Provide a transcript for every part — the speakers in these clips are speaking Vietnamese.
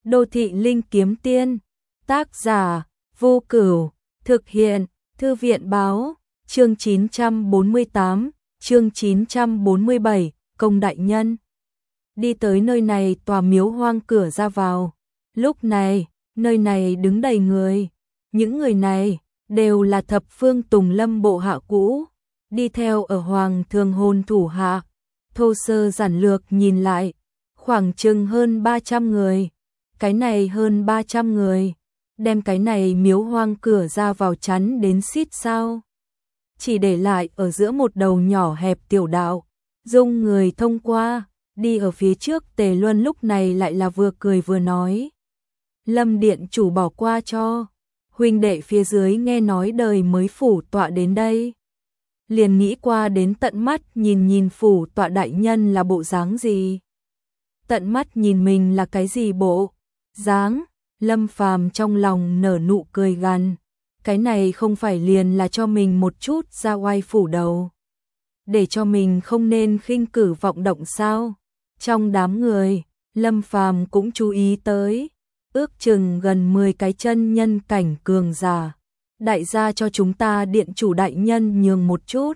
Đô thị linh kiếm tiên, tác giả, Vô Cửu, thực hiện, Thư viện báo, chương 948, chương 947, công đại nhân. Đi tới nơi này tòa miếu hoang cửa ra vào. Lúc này, nơi này đứng đầy người. Những người này đều là thập phương Tùng Lâm bộ hạ cũ, đi theo ở Hoàng Thường Hôn thủ hạ. Thô sơ giản lược nhìn lại, khoảng chừng hơn 300 người. Cái này hơn 300 người, đem cái này miếu hoang cửa ra vào chắn đến xít sao. Chỉ để lại ở giữa một đầu nhỏ hẹp tiểu đạo, dung người thông qua, đi ở phía trước. Tề Luân lúc này lại là vừa cười vừa nói. Lâm điện chủ bỏ qua cho, huynh đệ phía dưới nghe nói đời mới phủ tọa đến đây. Liền nghĩ qua đến tận mắt nhìn nhìn phủ tọa đại nhân là bộ dáng gì. Tận mắt nhìn mình là cái gì bộ dáng. Lâm Phàm trong lòng nở nụ cười gằn. Cái này không phải liền là cho mình một chút ra oai phủ đầu, để cho mình không nên khinh cử vọng động sao. Trong đám người, Lâm Phàm cũng chú ý tới, ước chừng gần 10 cái chân nhân cảnh cường giả. Đại gia cho chúng ta điện chủ đại nhân nhường một chút.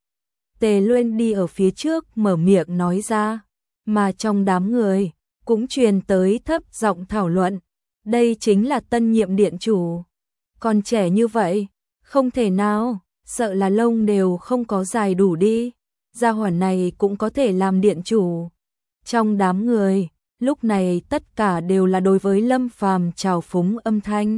Tề Luân đi ở phía trước mở miệng nói ra, mà trong đám người cũng truyền tới thấp giọng thảo luận. Đây chính là tân nhiệm điện chủ. Còn trẻ như vậy, không thể nào, sợ là lông đều không có dài đủ đi. Gia hỏa này cũng có thể làm điện chủ. Trong đám người, lúc này tất cả đều là đối với Lâm Phàm trào phúng âm thanh.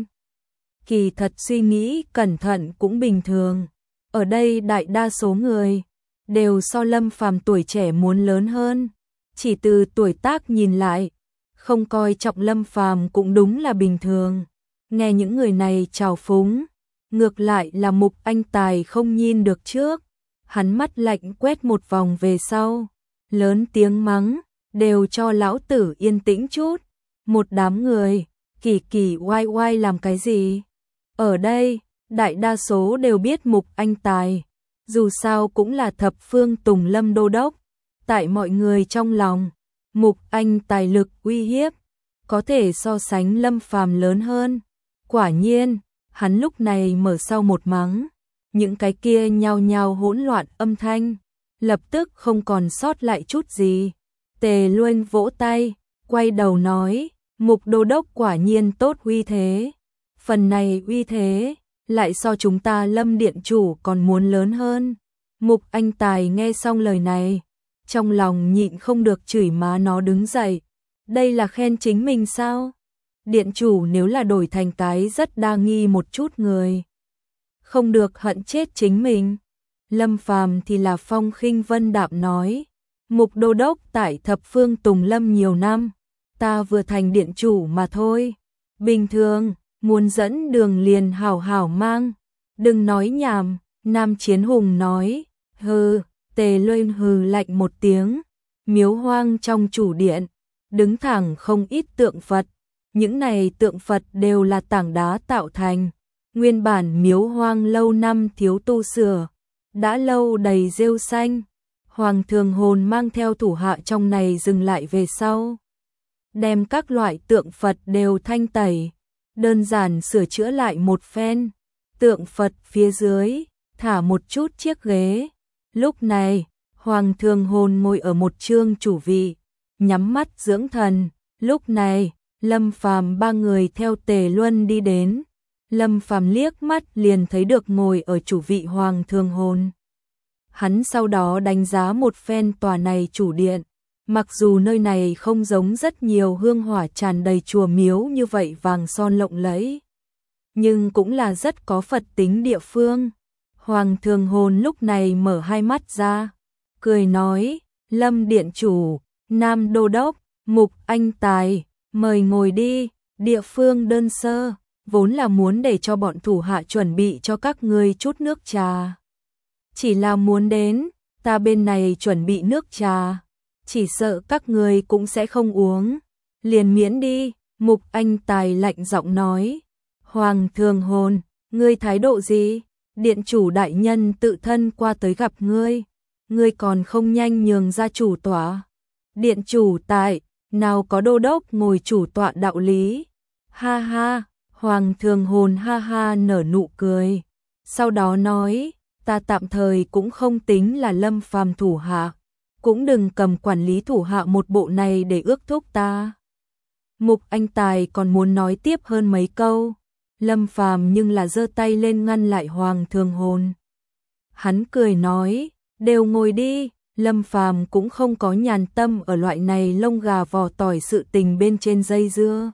Kỳ thật suy nghĩ cẩn thận cũng bình thường. Ở đây đại đa số người đều so Lâm Phàm tuổi trẻ muốn lớn hơn. Chỉ từ tuổi tác nhìn lại, không coi trọng Lâm Phàm cũng đúng là bình thường. Nghe những người này trào phúng, ngược lại là Mục Anh Tài không nhìn được trước. Hắn mắt lạnh quét một vòng về sau, lớn tiếng mắng, đều cho lão tử yên tĩnh chút. Một đám người, kỳ kỳ oai oai làm cái gì? Ở đây, đại đa số đều biết Mục Anh Tài, dù sao cũng là thập phương Tùng Lâm đô đốc. Tại mọi người trong lòng, Mục Anh Tài lực uy hiếp có thể so sánh Lâm Phàm lớn hơn. Quả nhiên, hắn lúc này mở sau một mắng, những cái kia nhao nhao hỗn loạn âm thanh lập tức không còn sót lại chút gì. Tề Luân vỗ tay, quay đầu nói, Mục đô đốc quả nhiên tốt uy thế. Phần này uy thế lại so chúng ta Lâm điện chủ còn muốn lớn hơn. Mục Anh Tài nghe xong lời này, trong lòng nhịn không được chửi má nó đứng dậy. Đây là khen chính mình sao? Điện chủ nếu là đổi thành cái rất đa nghi một chút người, không được hận chết chính mình. Lâm Phàm thì là phong khinh vân đạm nói, Mục đô đốc tại thập phương Tùng Lâm nhiều năm, ta vừa thành điện chủ mà thôi. Bình thường, muốn dẫn đường liền hảo hảo mang, đừng nói nhảm. Nam Chiến Hùng nói, hừ. Tề Luân hừ lạnh một tiếng. Miếu hoang trong chủ điện, đứng thẳng không ít tượng Phật. Những này tượng Phật đều là tảng đá tạo thành. Nguyên bản miếu hoang lâu năm thiếu tu sửa, đã lâu đầy rêu xanh. Hoàng Thường Hồn mang theo thủ hạ trong này dừng lại về sau, đem các loại tượng Phật đều thanh tẩy, đơn giản sửa chữa lại một phen. Tượng Phật phía dưới thả một chút chiếc ghế. Lúc này, Hoàng Thường Hồn ngồi ở một chương chủ vị, nhắm mắt dưỡng thần. Lúc này, Lâm Phàm ba người theo Tề Luân đi đến. Lâm Phàm liếc mắt liền thấy được ngồi ở chủ vị Hoàng Thường Hồn. Hắn sau đó đánh giá một phen tòa này chủ điện. Mặc dù nơi này không giống rất nhiều hương hỏa tràn đầy chùa miếu như vậy vàng son lộng lẫy, nhưng cũng là rất có Phật tính địa phương. Hoàng Thường Hồn lúc này mở hai mắt ra, cười nói, Lâm điện chủ, Nam đô đốc, Mục Anh Tài, mời ngồi đi. Địa phương đơn sơ, vốn là muốn để cho bọn thủ hạ chuẩn bị cho các ngươi chút nước trà. Chỉ là muốn đến, ta bên này chuẩn bị nước trà, chỉ sợ các ngươi cũng sẽ không uống, liền miễn đi. Mục Anh Tài lạnh giọng nói, Hoàng Thường Hồn, ngươi thái độ gì? Điện chủ đại nhân tự thân qua tới gặp ngươi còn không nhanh nhường ra chủ tòa. Điện chủ tại, nào có đô đốc ngồi chủ tọa đạo lý. Ha ha, Hoàng Thường Hồn ha ha nở nụ cười, sau đó nói, ta tạm thời cũng không tính là Lâm Phàm thủ hạ, cũng đừng cầm quản lý thủ hạ một bộ này để ước thúc ta. Mục Anh Tài còn muốn nói tiếp hơn mấy câu, Lâm Phàm nhưng là giơ tay lên ngăn lại Hoàng Thường Hồn. Hắn cười nói, đều ngồi đi. Lâm Phàm cũng không có nhàn tâm ở loại này lông gà vỏ tỏi sự tình bên trên dây dưa.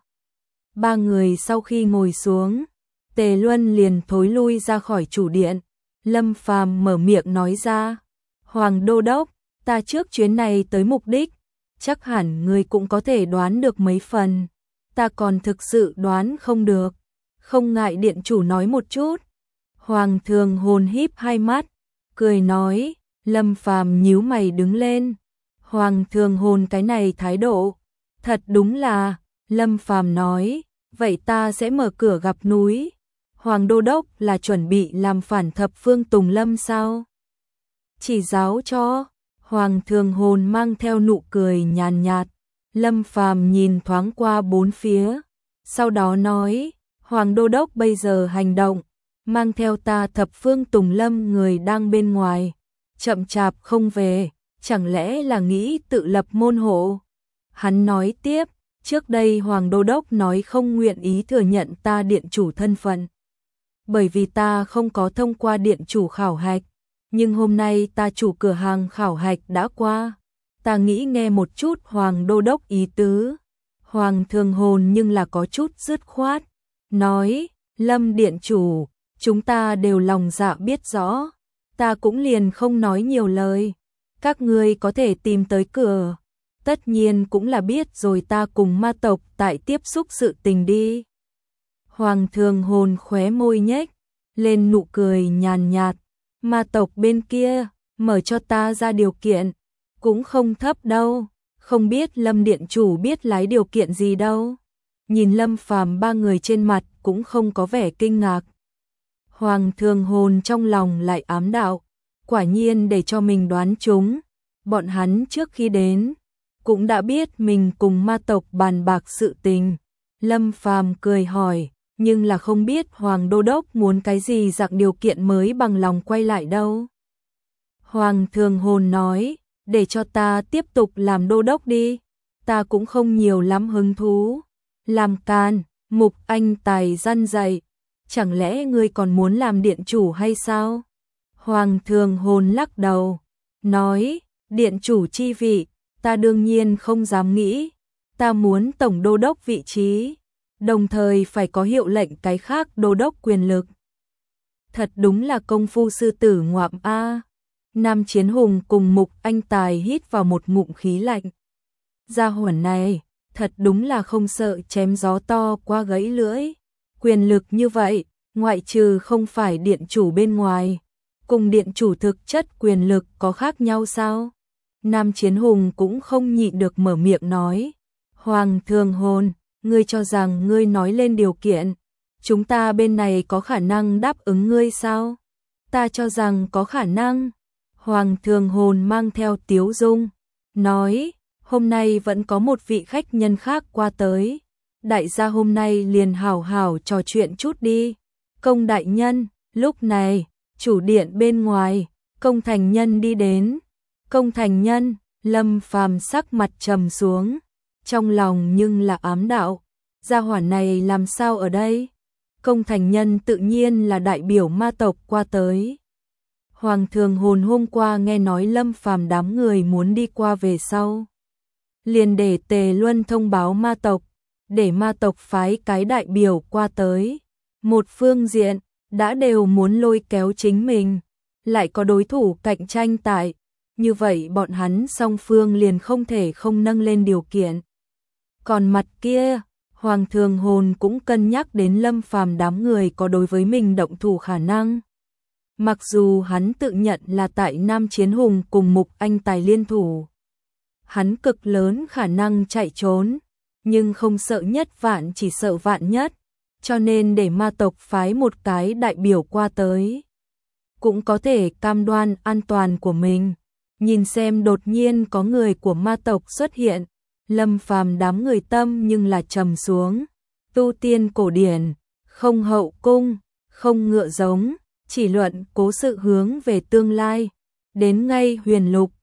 Ba người sau khi ngồi xuống, Tề Luân liền thối lui ra khỏi chủ điện. Lâm Phàm mở miệng nói ra, Hoàng Đô Đốc, ta trước chuyến này tới mục đích, chắc hẳn người cũng có thể đoán được mấy phần, ta còn thực sự đoán không được, không ngại điện chủ nói một chút. Hoàng Thường Hồn híp hai mắt, cười nói. Lâm Phàm nhíu mày đứng lên. Hoàng Thường Hồn cái này thái độ, thật đúng là, Lâm Phàm nói, vậy ta sẽ mở cửa gặp núi. Hoàng Đô Đốc là chuẩn bị làm phản thập phương Tùng Lâm sao? Chỉ giáo cho. Hoàng Thường Hồn mang theo nụ cười nhàn nhạt. Lâm Phàm nhìn thoáng qua bốn phía, sau đó nói, Hoàng Đô Đốc bây giờ hành động, mang theo ta thập phương Tùng Lâm người đang bên ngoài, chậm chạp không về, chẳng lẽ là nghĩ tự lập môn hộ? Hắn nói tiếp, trước đây Hoàng Đô Đốc nói không nguyện ý thừa nhận ta điện chủ thân phận, bởi vì ta không có thông qua điện chủ khảo hạch, nhưng hôm nay ta chủ cửa hàng khảo hạch đã qua, ta nghĩ nghe một chút Hoàng Đô Đốc ý tứ. Hoàng Thường Hồn nhưng là có chút dứt khoát, nói, Lâm điện chủ, chúng ta đều lòng dạ biết rõ, ta cũng liền không nói nhiều lời, các ngươi có thể tìm tới cửa, tất nhiên cũng là biết rồi ta cùng ma tộc tại tiếp xúc sự tình đi. Hoàng Thường Hồn khóe môi nhếch lên nụ cười nhàn nhạt, ma tộc bên kia mở cho ta ra điều kiện, cũng không thấp đâu, không biết Lâm điện chủ biết lái điều kiện gì đâu. Nhìn Lâm Phàm ba người trên mặt cũng không có vẻ kinh ngạc. Hoàng Thường Hồn trong lòng lại ám đạo, quả nhiên để cho mình đoán trúng, bọn hắn trước khi đến cũng đã biết mình cùng ma tộc bàn bạc sự tình. Lâm Phàm cười hỏi, nhưng là không biết Hoàng Đô Đốc muốn cái gì dạng điều kiện mới bằng lòng quay lại đâu. Hoàng Thường Hồn nói, để cho ta tiếp tục làm đô đốc đi, ta cũng không nhiều lắm hứng thú. Làm can, Mục Anh Tài răn dạy, chẳng lẽ ngươi còn muốn làm điện chủ hay sao? Hoàng Thường Hồn lắc đầu, nói, điện chủ chi vị, ta đương nhiên không dám nghĩ, ta muốn tổng đô đốc vị trí, đồng thời phải có hiệu lệnh cái khác đô đốc quyền lực. Thật đúng là công phu sư tử ngoạm a. Nam Chiến Hùng cùng Mục Anh Tài hít vào một ngụm khí lạnh. Gia hỏa này, thật đúng là không sợ chém gió to qua gãy lưỡi. Quyền lực như vậy, ngoại trừ không phải điện chủ bên ngoài, cùng điện chủ thực chất quyền lực có khác nhau sao? Nam Chiến Hùng cũng không nhịn được mở miệng nói. Hoàng Thường Hồn, ngươi cho rằng ngươi nói lên điều kiện, chúng ta bên này có khả năng đáp ứng ngươi sao? Ta cho rằng có khả năng. Hoàng Thường Hồn mang theo tiếu dung, nói, hôm nay vẫn có một vị khách nhân khác qua tới, đại gia hôm nay liền hảo hảo trò chuyện chút đi. Công đại nhân, lúc này, chủ điện bên ngoài, Công thành nhân đi đến. Công thành nhân, Lâm Phàm sắc mặt trầm xuống, trong lòng nhưng là ám đạo, gia hỏa này làm sao ở đây? Công thành nhân tự nhiên là đại biểu ma tộc qua tới. Hoàng Thường Hồn hôm qua nghe nói Lâm Phàm đám người muốn đi qua về sau, liền để Tề Luân thông báo ma tộc, để ma tộc phái cái đại biểu qua tới. Một phương diện, đã đều muốn lôi kéo chính mình, lại có đối thủ cạnh tranh tại, như vậy bọn hắn song phương liền không thể không nâng lên điều kiện. Còn mặt kia, Hoàng Thường Hồn cũng cân nhắc đến Lâm Phàm đám người có đối với mình động thủ khả năng. Mặc dù hắn tự nhận là tại Nam Chiến Hùng cùng Mục Anh Tài liên thủ, hắn cực lớn khả năng chạy trốn, nhưng không sợ nhất vạn chỉ sợ vạn nhất, cho nên để ma tộc phái một cái đại biểu qua tới, cũng có thể cam đoan an toàn của mình. Nhìn xem đột nhiên có người của ma tộc xuất hiện, Lâm Phàm đám người tâm nhưng là trầm xuống. Tu tiên cổ điển, không hậu cung, không ngựa giống, chỉ luận cố sự hướng về tương lai. Đến ngay huyền lục,